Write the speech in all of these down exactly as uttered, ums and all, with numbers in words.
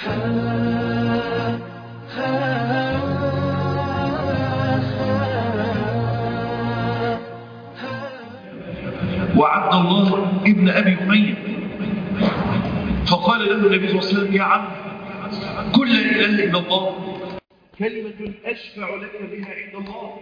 وعبد الله ابن أبي أمية، فقال له النبي صلى الله عليه وسلم: يا عم، قل لا إله إلا الله، كلمة أشفع لك بها عند الله.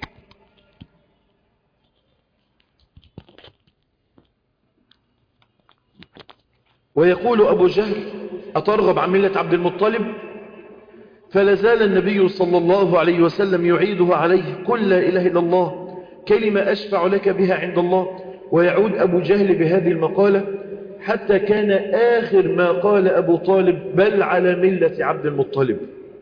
ويقول أبو جهل: أترغب عن ملة عبد المطلب؟ فلازال النبي صلى الله عليه وسلم يعيده عليه: قل لا إله إلا الله، كلمة أشفع لك بها عند الله. ويعود أبو جهل بهذه المقالة حتى كان آخر ما قال أبو طالب: بل على ملة عبد المطلب.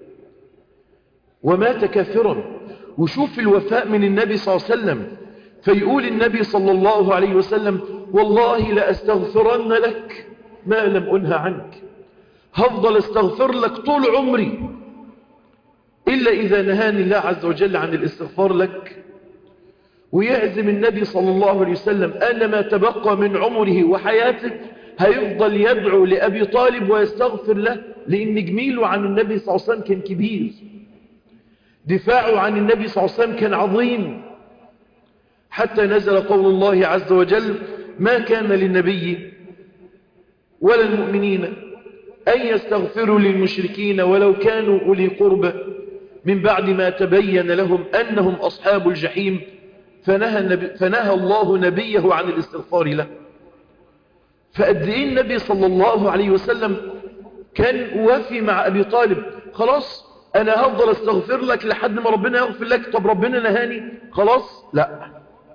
ومات كافرا. وشوف الوفاء من النبي صلى الله عليه وسلم، فيقول النبي صلى الله عليه وسلم: والله لأستغفرن لك ما لم أنهى عنك، هفضل استغفر لك طول عمري إلا إذا نهاني الله عز وجل عن الاستغفار لك. ويعزم النبي صلى الله عليه وسلم أن ما تبقى من عمره وحياته هيفضل يدعو لأبي طالب ويستغفر له، لأن جميله عن النبي صلى الله عليه وسلم كان كبير، دفاعه عن النبي صلى الله عليه وسلم كان عظيم، حتى نزل قول الله عز وجل: ما كان للنبي ولا المؤمنين أن يستغفروا للمشركين ولو كانوا أولي قربى من بعد ما تبين لهم أنهم أصحاب الجحيم، فنهى, النبي فنهى الله نبيه عن الاستغفار له. فقد ايه النبي صلى الله عليه وسلم كان وافي مع أبي طالب: خلاص أنا هفضل استغفر لك لحد ما ربنا يغفر لك. طب ربنا نهاني خلاص؟ لا،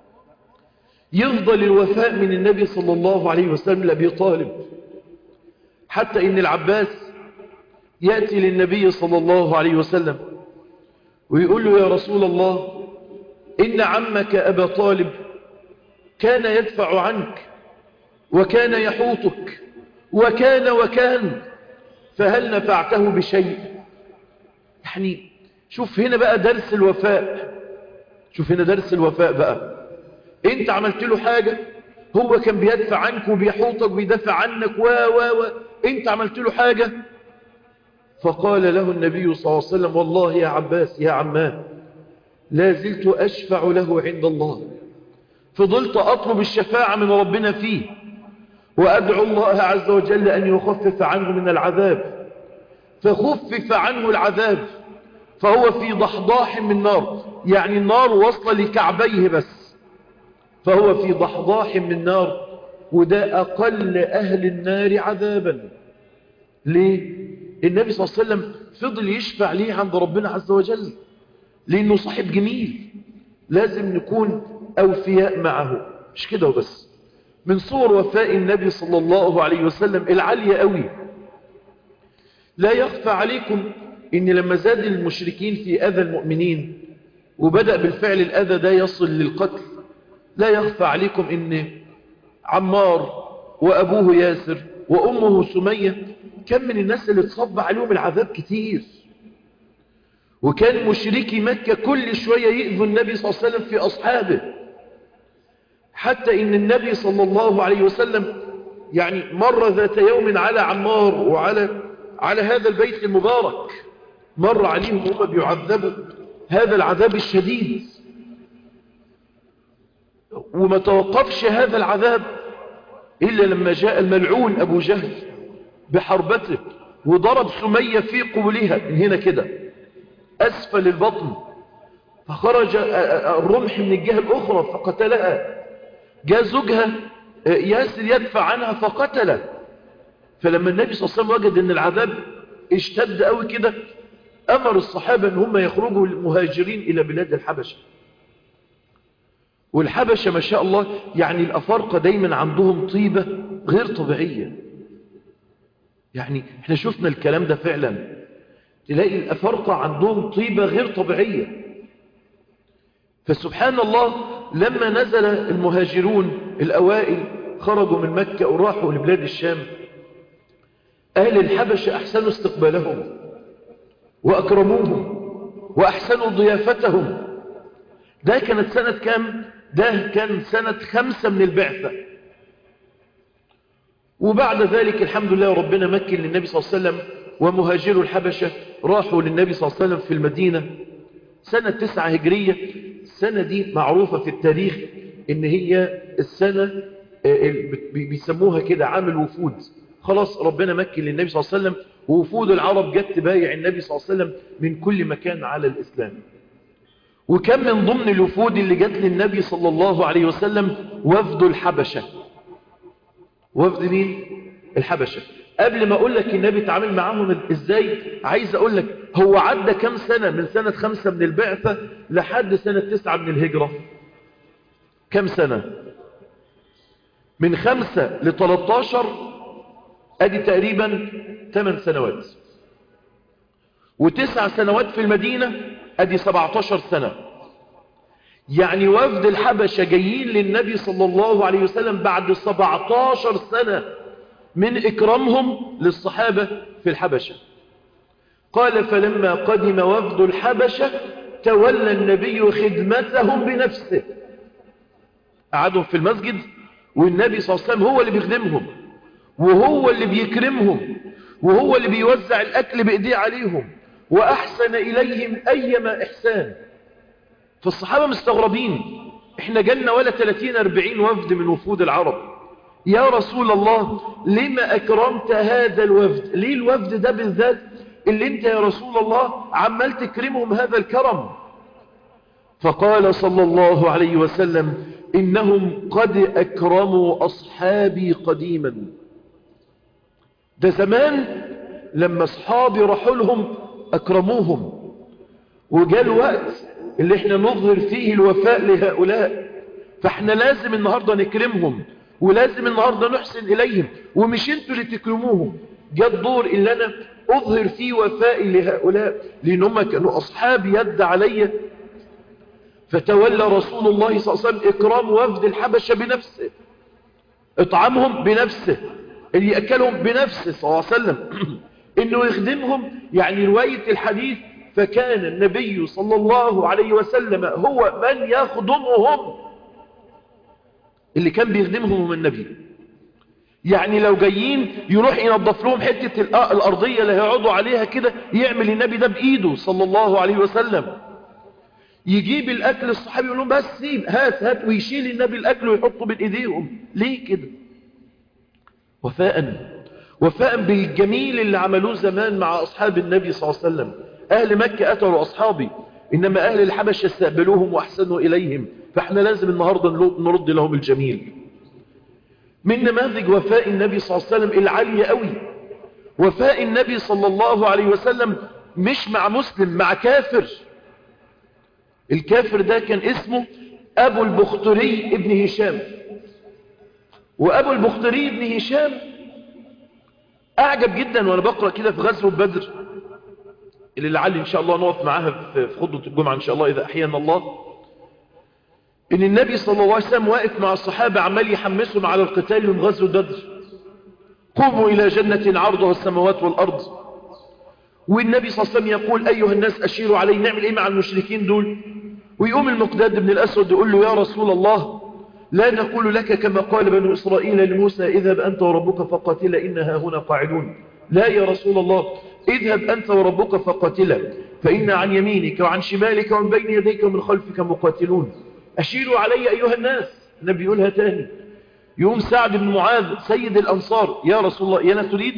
يفضل الوفاء من النبي صلى الله عليه وسلم لأبي طالب، حتى إن العباس يأتي للنبي صلى الله عليه وسلم ويقول له: يا رسول الله، إن عمك أبا طالب كان يدفع عنك وكان يحوطك وكان وكان، فهل نفعته بشيء؟ يعني شوف هنا بقى درس الوفاء، شوف هنا درس الوفاء بقى. انت عملت له حاجة، هو كان بيدفع عنك وبيحوطك وبيدفع عنك و و و انت عملت له حاجة؟ فقال له النبي صلى الله عليه وسلم: والله يا عباس يا عماه لا زلت أشفع له عند الله. فضلت أطلب الشفاعة من ربنا فيه، وأدعو الله عز وجل أن يخفف عنه من العذاب، فخفف عنه العذاب، فهو في ضحضاح من نار، يعني النار وصل لكعبيه بس، فهو في ضحضاح من نار، وده أقل أهل النار عذابا. ليه؟ النبي صلى الله عليه وسلم فضل يشفع ليه عند ربنا عز وجل، لأنه صاحب جميل، لازم نكون أوفياء معه. مش كده وبس، من صور وفاء النبي صلى الله عليه وسلم العالية قوي. لا يخفى عليكم إن لما زاد المشركين في أذى المؤمنين وبدأ بالفعل الأذى ده يصل للقتل، لا يخفى عليكم إن عمار وأبوه ياسر وأمه سمية كان من الناس اللي تصب عليهم العذاب كتير، وكان مشركي مكة كل شوية يؤذوا النبي صلى الله عليه وسلم في أصحابه، حتى إن النبي صلى الله عليه وسلم يعني مر ذات يوم على عمار وعلى على هذا البيت المبارك، مر عليهم هم بيعذبوا هذا العذاب الشديد، وما توقفش هذا العذاب إلا لما جاء الملعون أبو جهل بحربته وضرب سمية في قبلها من هنا كده أسفل البطن، فخرج الرمح من الجهة الأخرى فقتلها. جاء زوجها ياسر يدفع عنها فقتله. فلما النبي صلى الله عليه وسلم وجد أن العذاب اشتد قوي كده، أمر الصحابة أن هم يخرجوا المهاجرين إلى بلاد الحبشة. والحبشة ما شاء الله يعني الأفارقة دايما عندهم طيبة غير طبيعية، يعني احنا شفنا الكلام ده فعلا، تلاقي الأفارقة عندهم طيبة غير طبيعية. فسبحان الله لما نزل المهاجرون الأوائل خرجوا من مكة وراحوا لبلاد الشام، أهل الحبشة أحسنوا استقبالهم وأكرموهم وأحسنوا ضيافتهم. ده كانت سنة كام؟ ده كان سنة خمسة من البعثة. وبعد ذلك الحمد لله ربنا مكن للنبي صلى الله عليه وسلم ومهاجروا الحبشة راحوا للنبي صلى الله عليه وسلم في المدينة سنة تسعة هجرية. السنة دي معروفة في التاريخ إن هي السنة بيسموها كده عام الوفود. خلاص ربنا مكن للنبي صلى الله عليه وسلم، ووفود العرب جت تبايع النبي صلى الله عليه وسلم من كل مكان على الإسلام. وكان من ضمن الوفود اللي جت للنبي صلى الله عليه وسلم وفد الحبشة. وفد مين؟ الحبشة. قبل ما أقول لك النبي تعامل معهم إزاي، عايز أقول لك هو عدى كم سنة من سنة خمسة من البعثة لحد سنة تسعة من الهجرة؟ كم سنة؟ من خمسة لتلتاشر أدي تقريبا ثمان سنوات، وتسع سنوات في المدينة أدي سبعتاشر سنة. يعني وفد الحبشة جايين للنبي صلى الله عليه وسلم بعد سبعتاشر سنة من إكرامهم للصحابة في الحبشة. قال فلما قدم وفد الحبشة تولى النبي خدمتهم بنفسه. قعدهم في المسجد والنبي صلى الله عليه وسلم هو اللي بيخدمهم، وهو اللي بيكرمهم، وهو اللي بيوزع الأكل بإيديه عليهم، وأحسن إليهم أيما إحسان. فالصحابة مستغربين، إحنا جلنا ولا ثلاثين أربعين وفد من وفود العرب، يا رسول الله لما أكرمت هذا الوفد؟ ليه الوفد ده بالذات اللي انت يا رسول الله عمال تكرمهم هذا الكرم؟ فقال صلى الله عليه وسلم إنهم قد أكرموا أصحابي قديما. ده زمان لما أصحابي راحوا لهم أكرموهم، وجاء الوقت اللي احنا نظهر فيه الوفاء لهؤلاء، فاحنا لازم النهاردة نكرمهم، ولازم النهاردة نحسن إليهم، ومش انتوا اللي تكرموهم. جاء الدور اللي أنا أظهر فيه وفائي لهؤلاء، لأنهم كانوا أصحاب يد علي. فتولى رسول الله صلى الله عليه وسلم إكرام وفد الحبشة بنفسه، إطعامهم بنفسه، اللي يأكلهم بنفسه صلى الله عليه وسلم، إنه يخدمهم. يعني رواية الحديث فكان النبي صلى الله عليه وسلم هو من يخدمهم، اللي كان بيخدمهم من النبي. يعني لو جايين يروح ينظف لهم حتة الأرضية اللي هيقعدوا عليها كده، يعمل النبي ده بإيده صلى الله عليه وسلم. يجيب الأكل الصحابي يقول لهم بس سيب، هات هات، ويشيل النبي الأكل ويحطه بين إيديهم. ليه كده؟ وفاء وفاء بالجميل اللي عملوه زمان مع أصحاب النبي صلى الله عليه وسلم. أهل مكة أتروا أصحابي، إنما أهل الحبشة استقبلوهم وأحسنوا إليهم، فإحنا لازم النهاردة نرد لهم الجميل. من نماذج وفاء النبي صلى الله عليه وسلم العالية قوي، وفاء النبي صلى الله عليه وسلم مش مع مسلم، مع كافر. الكافر ده كان اسمه أبو البختري ابن هشام. وأبو البختري ابن هشام أعجب جدا وأنا بقرأ كده في غزوة بدر، اللي لعلي إن شاء الله نقف معاها في خطبة الجمعة إن شاء الله إذا أحيانا الله، إن النبي صلى الله عليه وسلم واقف مع الصحابة عمال يحمسهم على القتال من غزوة بدر. قوموا إلى جنة عرضها السماوات والأرض. والنبي صلى الله عليه وسلم يقول أيها الناس أشيروا علي، نعمل إيه مع المشركين دول؟ ويقوم المقداد بن الأسود يقول له يا رسول الله لا نقول لك كما قال بنو إسرائيل لموسى اذهب أنت وربك فقاتلا إنها هنا قاعدون. لا يا رسول الله، اذهب أنت وربك فقاتلا فإن عن يمينك وعن شمالك ومن بين يديك ومن خلفك مقاتلون. أشيروا علي أيها الناس. النبي يقولها تاني. يوم سعد بن معاذ سيد الأنصار يا رسول الله إيانا تريد؟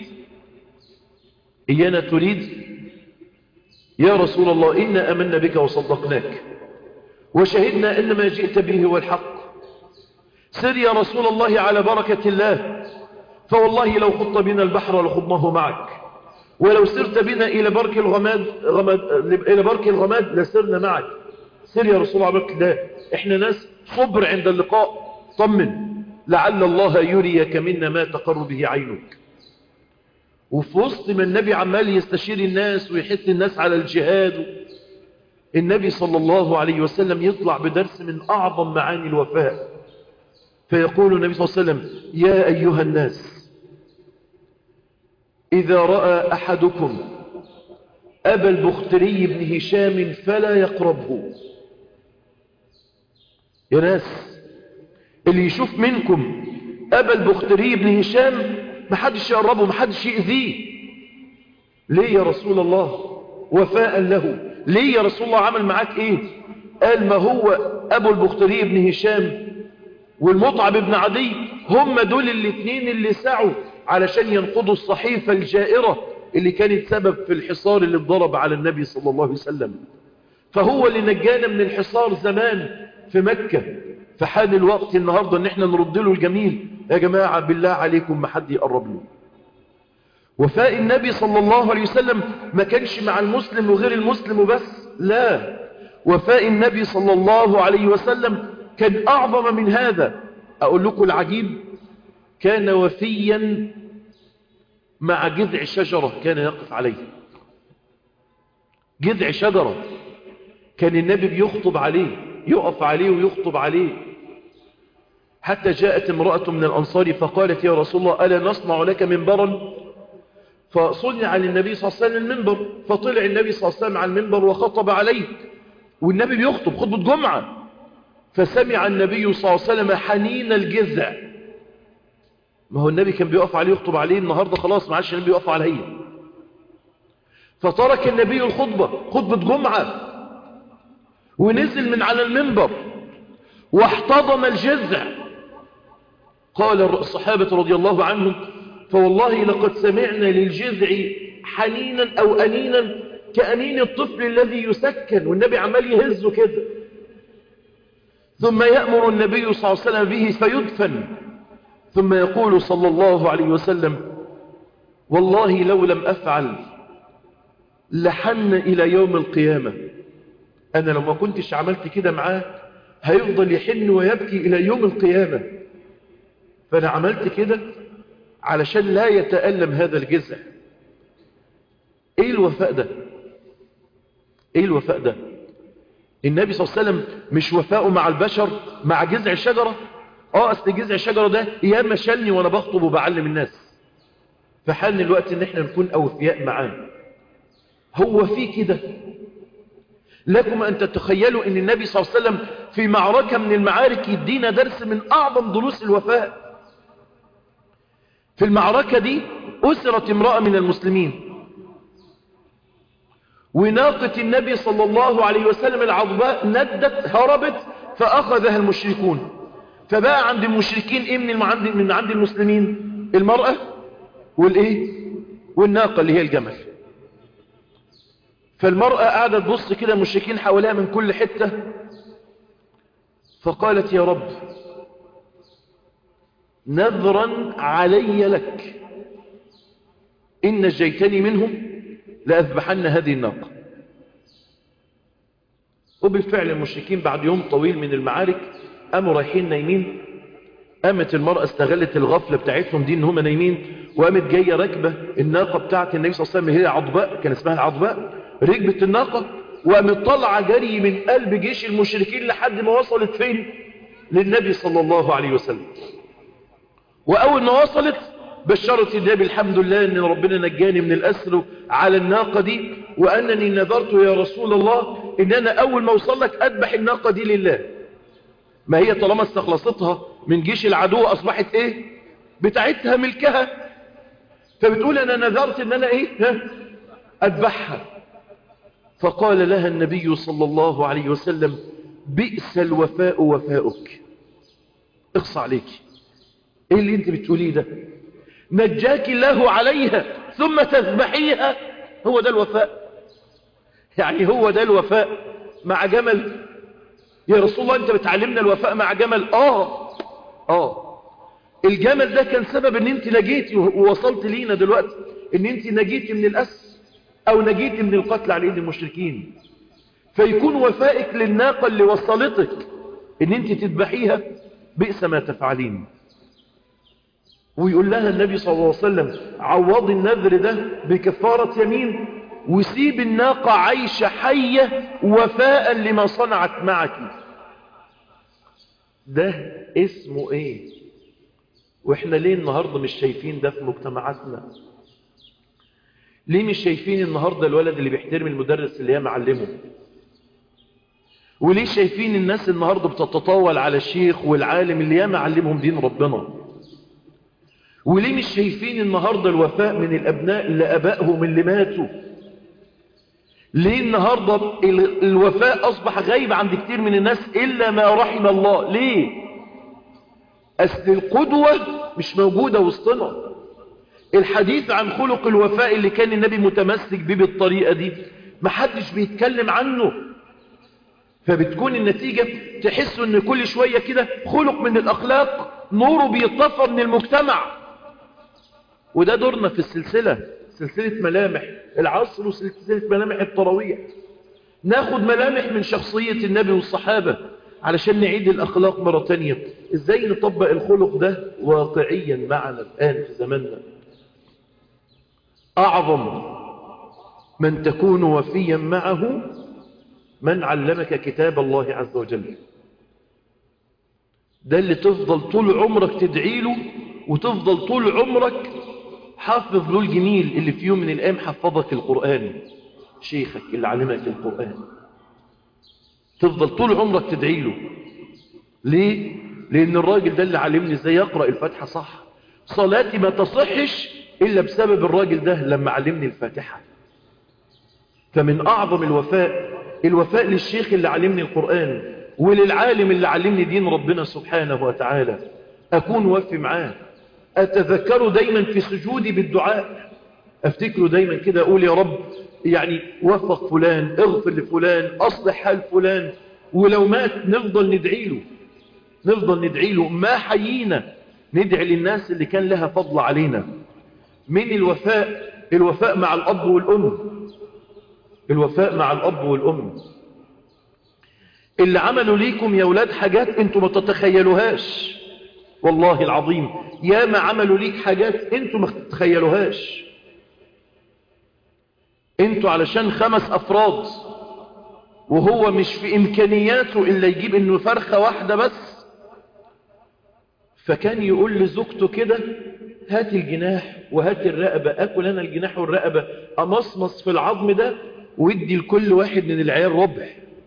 إيانا تريد؟ يا رسول الله إنا أمنا بك وصدقناك وشهدنا أن ما جئت به هو الحق. سر يا رسول الله على بركة الله، فوالله لو خضت بنا البحر لخضناه معك، ولو سرت بنا إلى برك الغماد, غماد إلى برك الغماد لسرنا معك. سر يا رسول الله على بركة الله، إحنا ناس صبر عند اللقاء، طمن لعل الله يريك منا ما تقر به عينك. وفي وسط ما النبي عمال يستشير الناس ويحث الناس على الجهاد، النبي صلى الله عليه وسلم يطلع بدرس من أعظم معاني الوفاء، فيقول النبي صلى الله عليه وسلم يا أيها الناس إذا رأى أحدكم أبا البختري بن هشام فلا يقربه. يا ناس اللي يشوف منكم أبا البختري بن هشام محدش يقربه، محدش يأذيه. ليه يا رسول الله؟ وفاء له. ليه يا رسول الله؟ عمل معاك ايه؟ قال ما هو ابو البختري بن هشام والمطعم بن عدي هم دول الاثنين اللي سعوا علشان ينقضوا الصحيفة الجائرة اللي كانت سبب في الحصار اللي اتضرب على النبي صلى الله عليه وسلم. فهو اللي نجانا من الحصار زمان في مكة. فحان الوقت النهاردة ان احنا نرد له الجميل. يا جماعة بالله عليكم ما حد يقرب له. وفاء النبي صلى الله عليه وسلم ما كانش مع المسلم وغير المسلم وبس، لا، وفاء النبي صلى الله عليه وسلم كان أعظم من هذا. أقول لكم العجيب، كان وفيا مع جذع شجرة كان يقف عليه. جذع شجرة كان النبي بيخطب عليه، يقف عليه ويخطب عليه. حتى جاءت امرأة من الأنصار فقالت يا رسول الله ألا نصنع لك منبرا؟ فصنع على النبي صلى الله عليه وسلم المنبر، فطلع النبي صلى الله عليه وسلم على المنبر وخطب عليه، والنبي بيخطب خطبة جمعة. فسمع النبي صلى الله عليه وسلم حنين الجذع. ما هو النبي كان بيقف عليه يخطب عليه، النهاردة خلاص ما عادش النبي يقف عليه. فترك النبي الخطبة، خطبة جمعة، ونزل من على المنبر واحتضن الجذع. قال الصحابة رضي الله عنهم فوالله لقد سمعنا للجذع حنينا أو أنينا كأنين الطفل الذي يسكن، والنبي عمال يهزه كده. ثم يأمر النبي صلى الله عليه وسلم به فيدفن، ثم يقول صلى الله عليه وسلم والله لو لم أفعل لحن إلى يوم القيامة. أنا لو ما كنتش عملت كده معاه هيفضل يحن ويبكي إلى يوم القيامة. فأنا عملت كده علشان لا يتألم هذا الجزع. إيه الوفاء ده؟ إيه الوفاء ده؟ النبي صلى الله عليه وسلم مش وفاءه مع البشر مع جذع الشجرة. اه اصل جذع الشجرة ده ياما شلني وانا بخطب وبعلم الناس. فحان الوقت ان احنا نكون اوفياء معاه. هو في كده. لكم ان تتخيلوا ان النبي صلى الله عليه وسلم في معركة من المعارك يدينا درس من اعظم دروس الوفاء. في المعركة دي اسرت امرأة من المسلمين، وناقة النبي صلى الله عليه وسلم العضباء ندت هربت فأخذها المشركون. فبقى عند المشركين ايه من عند من عند المسلمين؟ المرأة والايه والناقة اللي هي الجمل. فالمرأة قاعدة تبص كده المشركين حواليها من كل حتة، فقالت يا رب نذرا علي لك إن نجيتني منهم لأذبحن هذه الناقة. وبالفعل المشركين بعد يوم طويل من المعارك قاموا رايحين نايمين. قامت المرأة استغلت الغفلة بتاعتهم دي ان هم نايمين، وقامت جاية راكبة الناقة بتاعت النبي صلى الله عليه وسلم، هي عضباء كان اسمها العضباء. ركبت الناقة وقامت طالعة جري من قلب جيش المشركين لحد ما وصلت فين؟ للنبي صلى الله عليه وسلم. وأول ما وصلت بشرت النبي الحمد لله ان ربنا نجاني من الأسر على الناقة دي، وأنني نذرت يا رسول الله ان انا اول ما اوصل لك اذبح الناقة دي لله. ما هي طالما استخلصتها من جيش العدو اصبحت ايه؟ بتاعتها ملكها. فبتقول انا نذرت ان انا ايه؟ ها؟ اذبحها. فقال لها النبي صلى الله عليه وسلم بئس الوفاء وفاؤك. اخص عليك، ايه اللي انت بتقوليه ده؟ نجاك الله عليها ثم تذبحيها؟ هو ده الوفاء؟ يعني هو ده الوفاء مع جمل؟ يا رسول الله انت بتعلمنا الوفاء مع جمل؟ اه اه الجمل ده كان سبب ان انت نجيتي ووصلت لينا دلوقتي، ان انت نجيتي من الأسر او نجيتي من القتل على ايد المشركين. فيكون وفائك للناقة اللي وصلتك ان انت تذبحيها بئس ما تفعلين. ويقول لها النبي صلى الله عليه وسلم عوضي النذر ده بكفارة يمين، وسيب الناقة عايشة حية وفاء لما صنعت معك. ده اسمه ايه؟ واحنا ليه النهاردة مش شايفين ده في مجتمعاتنا؟ ليه مش شايفين النهاردة الولد اللي بيحترم المدرس اللي هي معلمه؟ وليه شايفين الناس النهاردة بتتطاول على الشيخ والعالم اللي هي معلمهم دين ربنا؟ وليه مش شايفين النهاردة الوفاء من الأبناء لأبائهم اللي ماتوا؟ ليه النهاردة الوفاء أصبح غايب عند كتير من الناس إلا ما رحم الله؟ ليه؟ أصل القدوة مش موجودة وسطنا. الحديث عن خلق الوفاء اللي كان النبي متمسك به بالطريقة دي محدش بيتكلم عنه، فبتكون النتيجة تحسوا ان كل شوية كده خلق من الأخلاق نوره بيطفى من المجتمع. وده دورنا في السلسلة، سلسلة ملامح العصر وسلسلة ملامح التراويح، ناخد ملامح من شخصية النبي والصحابة علشان نعيد الأخلاق مرة تانية. ازاي نطبق الخلق ده واقعيا معنا الآن في زماننا؟ أعظم من تكون وفيا معه من علمك كتاب الله عز وجل. ده اللي تفضل طول عمرك تدعي له، وتفضل طول عمرك حافظ له الجميل اللي في يوم من الأيام حفظك القرآن، شيخك اللي علمك القرآن، تفضل طول عمرك تدعي له. ليه؟ لأن الراجل ده اللي علمني ازاي يقرأ الفاتحة صح. صلاتي ما تصحش إلا بسبب الراجل ده لما علمني الفاتحة. فمن أعظم الوفاء الوفاء للشيخ اللي علمني القرآن، وللعالم اللي علمني دين ربنا سبحانه وتعالى. أكون وفي معاه، أتذكره دايما في سجودي بالدعاء، أفتكره دايما كده أقول يا رب يعني وفق فلان، اغفر لفلان، أصلح حال فلان. ولو مات نفضل ندعي له، نفضل ندعي له ما حيينا، ندعي للناس اللي كان لها فضل علينا. من الوفاء الوفاء مع الأب والأم، الوفاء مع الأب والأم اللي عملوا ليكم يا ولاد حاجات انتوا ما تتخيلوهاش. والله العظيم يا ما عملوا ليك حاجات انتوا ما تتخيلوهاش. انتوا علشان خمس أفراد وهو مش في إمكانياته إلا يجيب إنه فرخة واحدة بس، فكان يقول لزوجته كده هات الجناح وهات الرقبة، أكل أنا الجناح والرقبة، أمصمص في العظم ده وادي لكل واحد من العيال ربع.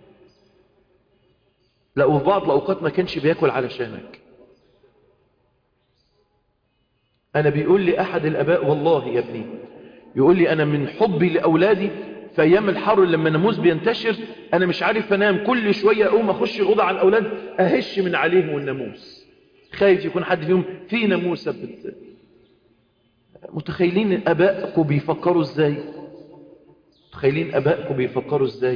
لا وفي بعض الأوقات ما كانش بياكل علشانك. أنا بيقول لي أحد الأباء والله يا ابني، يقول لي أنا من حبي لأولادي في أيام الحر لما الناموس بينتشر أنا مش عارف أنام، كل شوية أقوم أخش الأوضة على الأولاد أهش من عليهم الناموس، خايف يكون حد فيهم في ناموسة بت... متخيلين أبائكم بيفكروا إزاي؟ متخيلين أبائكم بيفكروا إزاي؟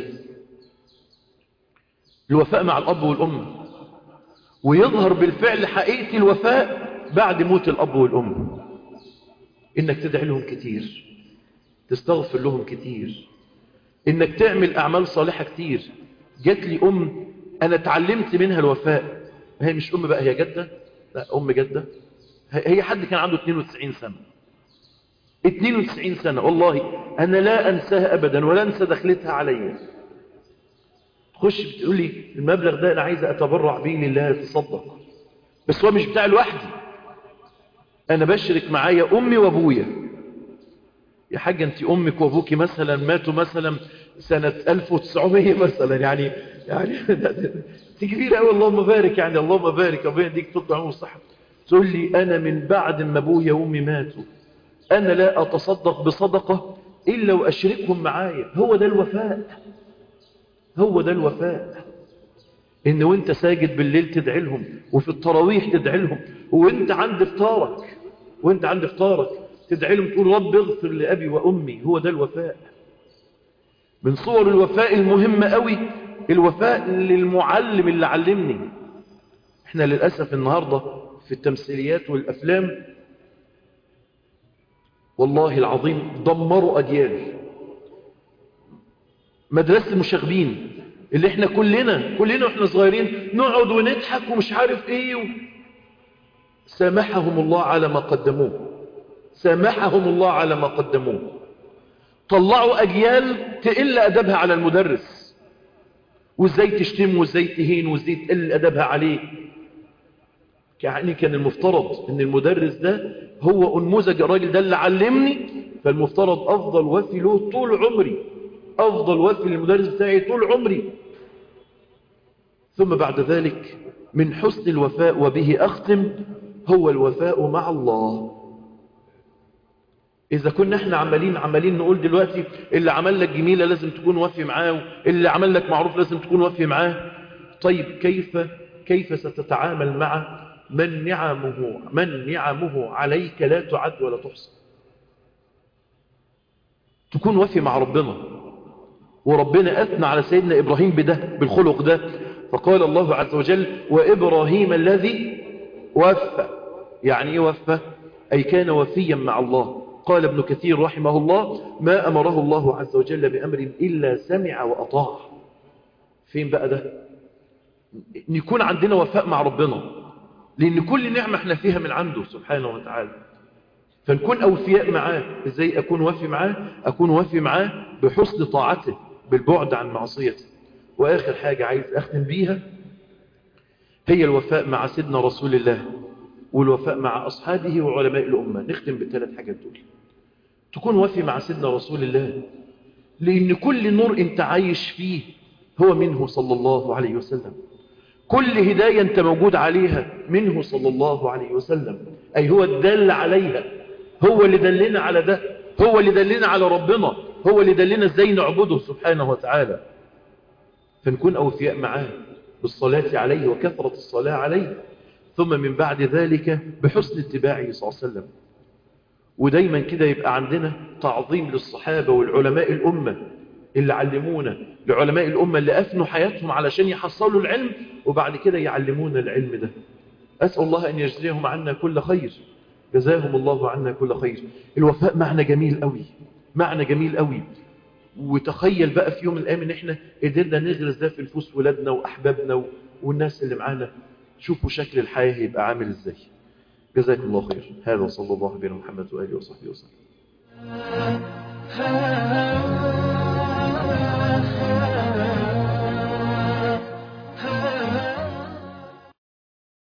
الوفاء مع الأب والأم، ويظهر بالفعل حقيقة الوفاء بعد موت الأب والأم. إنك تدعي لهم كتير، تستغفر لهم كتير، إنك تعمل أعمال صالحة كتير. جات لي أم أنا اتعلمت منها الوفاء، هي مش أم بقى، هي جدة، لا أم جدة، هي حد كان عنده اثنين وتسعين سنة، اثنين وتسعين سنة والله أنا لا أنساها أبدا ولا أنسى دخلتها عليا. تخش بتقول لي المبلغ ده أنا عايزة أتبرع به لله، تصدق، بس هو مش بتاع لوحدي، أنا بشرك معايا أمي وأبويا. يا حاجة أنت أمك وأبوك مثلا ماتوا مثلا سنة ألف وتسعمية مثلا، يعني يعني دي كبيرة أوي، اللهم بارك، يعني اللهم بارك، ربنا يديك طول العمر والصحة. تقول لي أنا من بعد ما أبويا وأمي ماتوا أنا لا أتصدق بصدقة إلا وأشركهم معايا. هو ده الوفاء، هو ده الوفاء. إن وإنت ساجد بالليل تدعي لهم، وفي التراويح تدعي لهم، وإنت عند فطارك وإنت عند فطارك تدعي لهم تقول رب اغفر لأبي وأمي. هو ده الوفاء. من صور الوفاء المهمة قوي الوفاء للمعلم اللي علمني. احنا للأسف النهاردة في التمثيليات والأفلام والله العظيم دمروا أجيال. مدرسة المشاغبين اللي احنا كلنا كلنا واحنا صغيرين نقعد ونضحك ومش عارف ايه و... سامحهم الله على ما قدموه، سامحهم الله على ما قدموه. طلعوا أجيال تقل أدبها على المدرس، وازاي تشتم وازاي تهين وازاي تقل أدبها عليه. يعني كان المفترض ان المدرس ده هو انموذج، الراجل ده اللي علمني، فالمفترض افضل وفي له طول عمري، افضل وفي للمدرس بتاعي طول عمري. ثم بعد ذلك من حسن الوفاء وبه اختم هو الوفاء مع الله. إذا كنا احنا عمالين عمالين نقول دلوقتي اللي عمل لك جميلة لازم تكون وفي معاه، اللي عمل لك معروف لازم تكون وفي معاه، طيب كيف كيف ستتعامل مع من نعمه من نعمه عليك لا تعد ولا تحصى؟ تكون وفي مع ربنا. وربنا أثنى على سيدنا إبراهيم بده، بالخلق ده، فقال الله عز وجل: وإبراهيم الذي وفى. يعني إيه وفى؟ أي كان وفيا مع الله. قال ابن كثير رحمه الله: ما أمره الله عز وجل بأمر إلا سمع وأطاع. فين بقى ده؟ نكون عندنا وفاء مع ربنا، لأن كل نعمة احنا فيها من عنده سبحانه وتعالى، فنكون أوفياء معاه. إزاي أكون وفي معاه؟ أكون وفي معاه بحسن طاعته، بالبعد عن معصيته. وآخر حاجة عايز أختم بيها هي الوفاء مع سيدنا رسول الله، والوفاء مع أصحابه وعلماء الأمة. نختم بالثلاث حاجات دول. تكون وفي مع سيدنا رسول الله، لأن كل نور أنت عايش فيه هو منه صلى الله عليه وسلم. كل هداية أنت موجود عليها منه صلى الله عليه وسلم، أي هو الدل عليها، هو اللي دلنا على ده، هو اللي دلنا على ربنا، هو اللي دلنا ازاي نعبده سبحانه وتعالى. فنكون أوفياء معاه بالصلاة عليه وكثرة الصلاة عليه، ثم من بعد ذلك بحسن اتباعه صلى الله عليه وسلم. ودايما كده يبقى عندنا تعظيم للصحابة والعلماء الأمة اللي علمونا، لعلماء الأمة اللي أفنوا حياتهم علشان يحصلوا العلم وبعد كده يعلمونا العلم ده. أسأل الله أن يجزيهم عنا كل خير، جزاهم الله عنا كل خير. الوفاء معنى جميل قوي، معنى جميل قوي. وتخيل بقى في يوم من الأيام ان احنا قدرنا نغرس ده في نفوس ولادنا وأحبابنا والناس اللي معانا. شوفوا شكل الحياة هيبقى عامل ازاي. جزاكم الله خير. هذا صلى الله عليه محمد وآله وصحبه وسلم.